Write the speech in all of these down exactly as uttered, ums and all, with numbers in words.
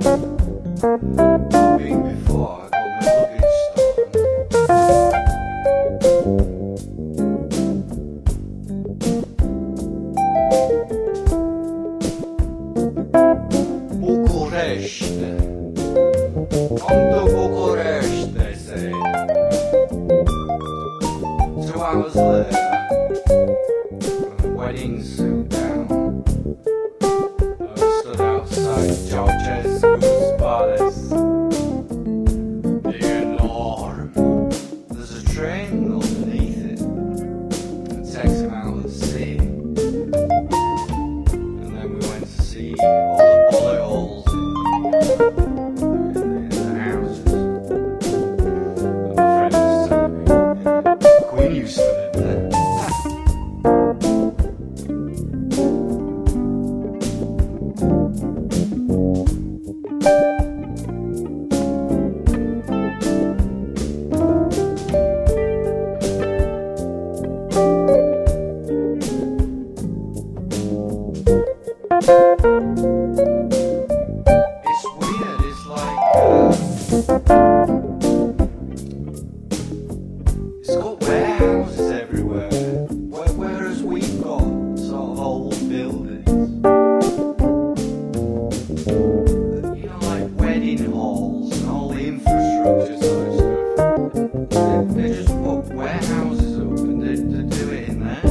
Being before I got my luggage stolen. Bucharest. Come to Bucharest, they say. Two hours later, with a wedding suit down, I stood outside Ceausescu's palace. Enorm. There's a train underneath it that takes him out of the sea. And then we went to see all the bullet holes in the, in the houses. And my friend was telling me, yeah, Queen used to live there. It's weird, it's like uh, it's got warehouses everywhere, where, whereas we've got sort of old buildings, you know, like wedding halls and all the infrastructure sort of stuff. They, they just put warehouses up and they, they do it in there.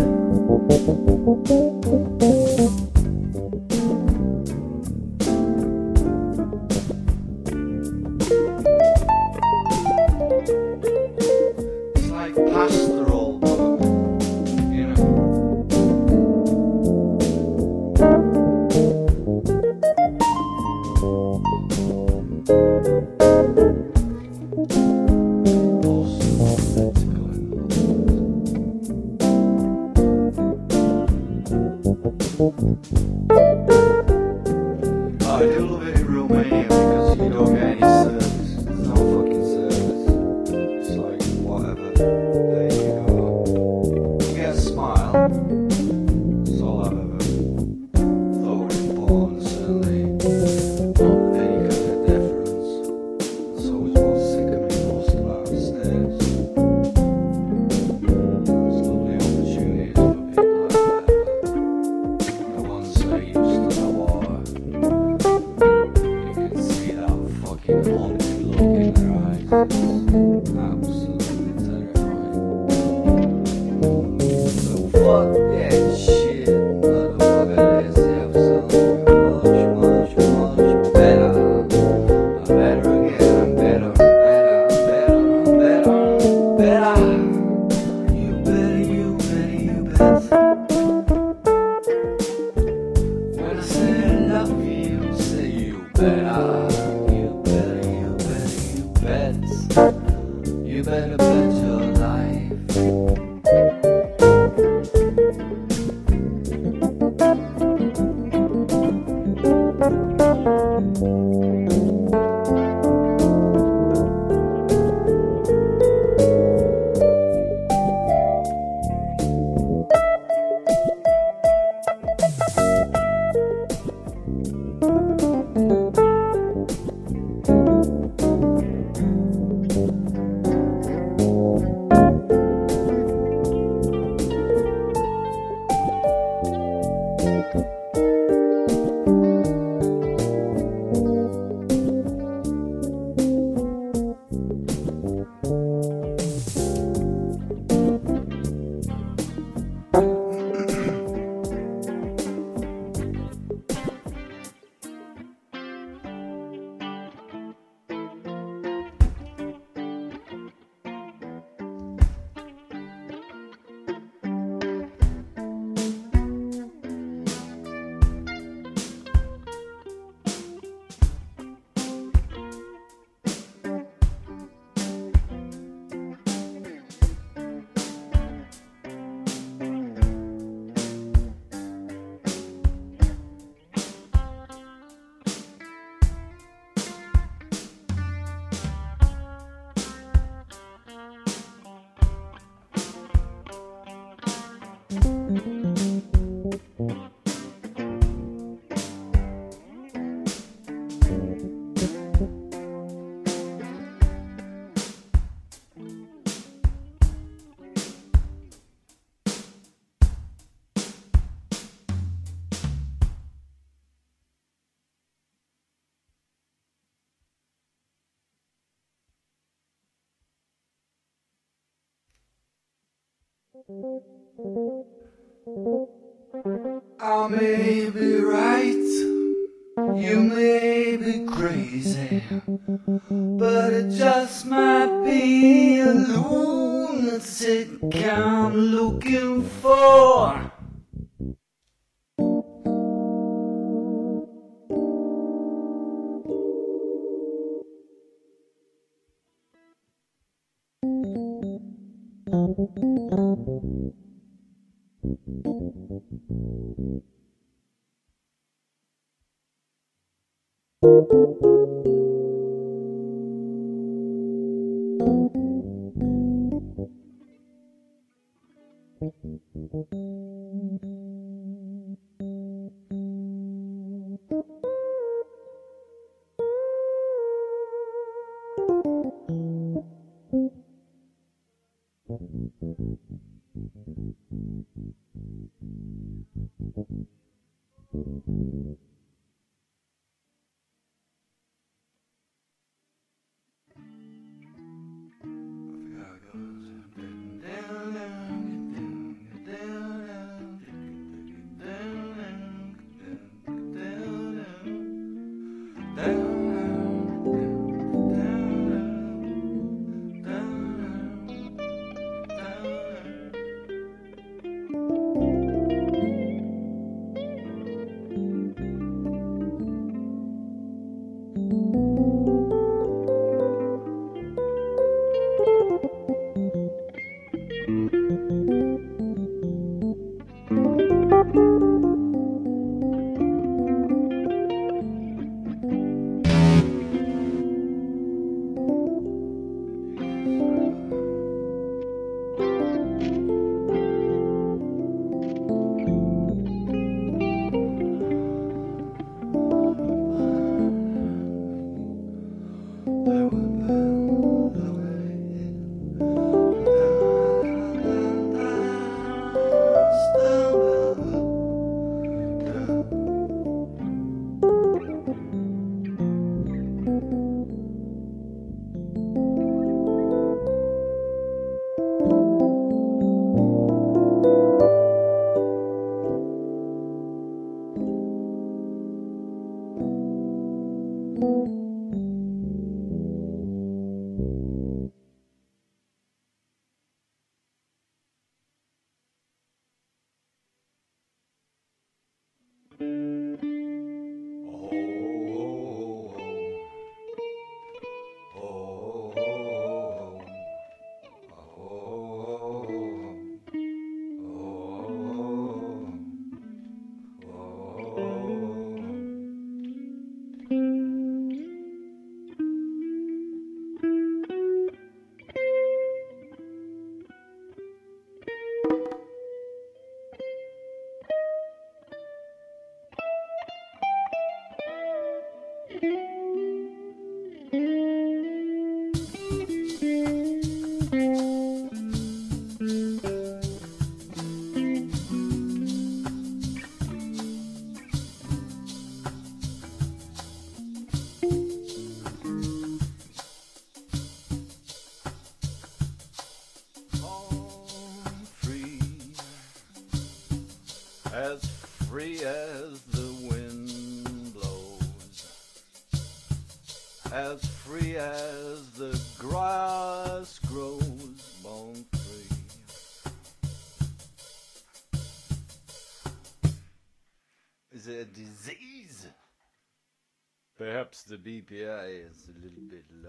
It's like pastoral, but, you know. All sorts of things going on. I do love it in Romania because you don't get any service. There's no fucking service. It's like, whatever. There you go. You get a smile. That's all I've ever thought was important, certainly. Not any kind of deference. That's always what sickened me most about the States. There's lovely opportunities for people like that, but the ones that used to the war, you can see that fucking haunted look in their eyes. Absolutely terrifying. So fuck that shit, motherfucker. Let's have something much, much, much better. I'm better again, I'm better, I'm better, I'm better, I'm better, I'm better. You better, you better, you better. When I say I love you, say you better. You better, you better, you bet. You better bet your life. I may be right, you may be crazy, but it just might be a lunatic I'm looking for. As free as the wind blows, as free as the grass grows, born free. Is it a disease? Perhaps the B P I is a little bit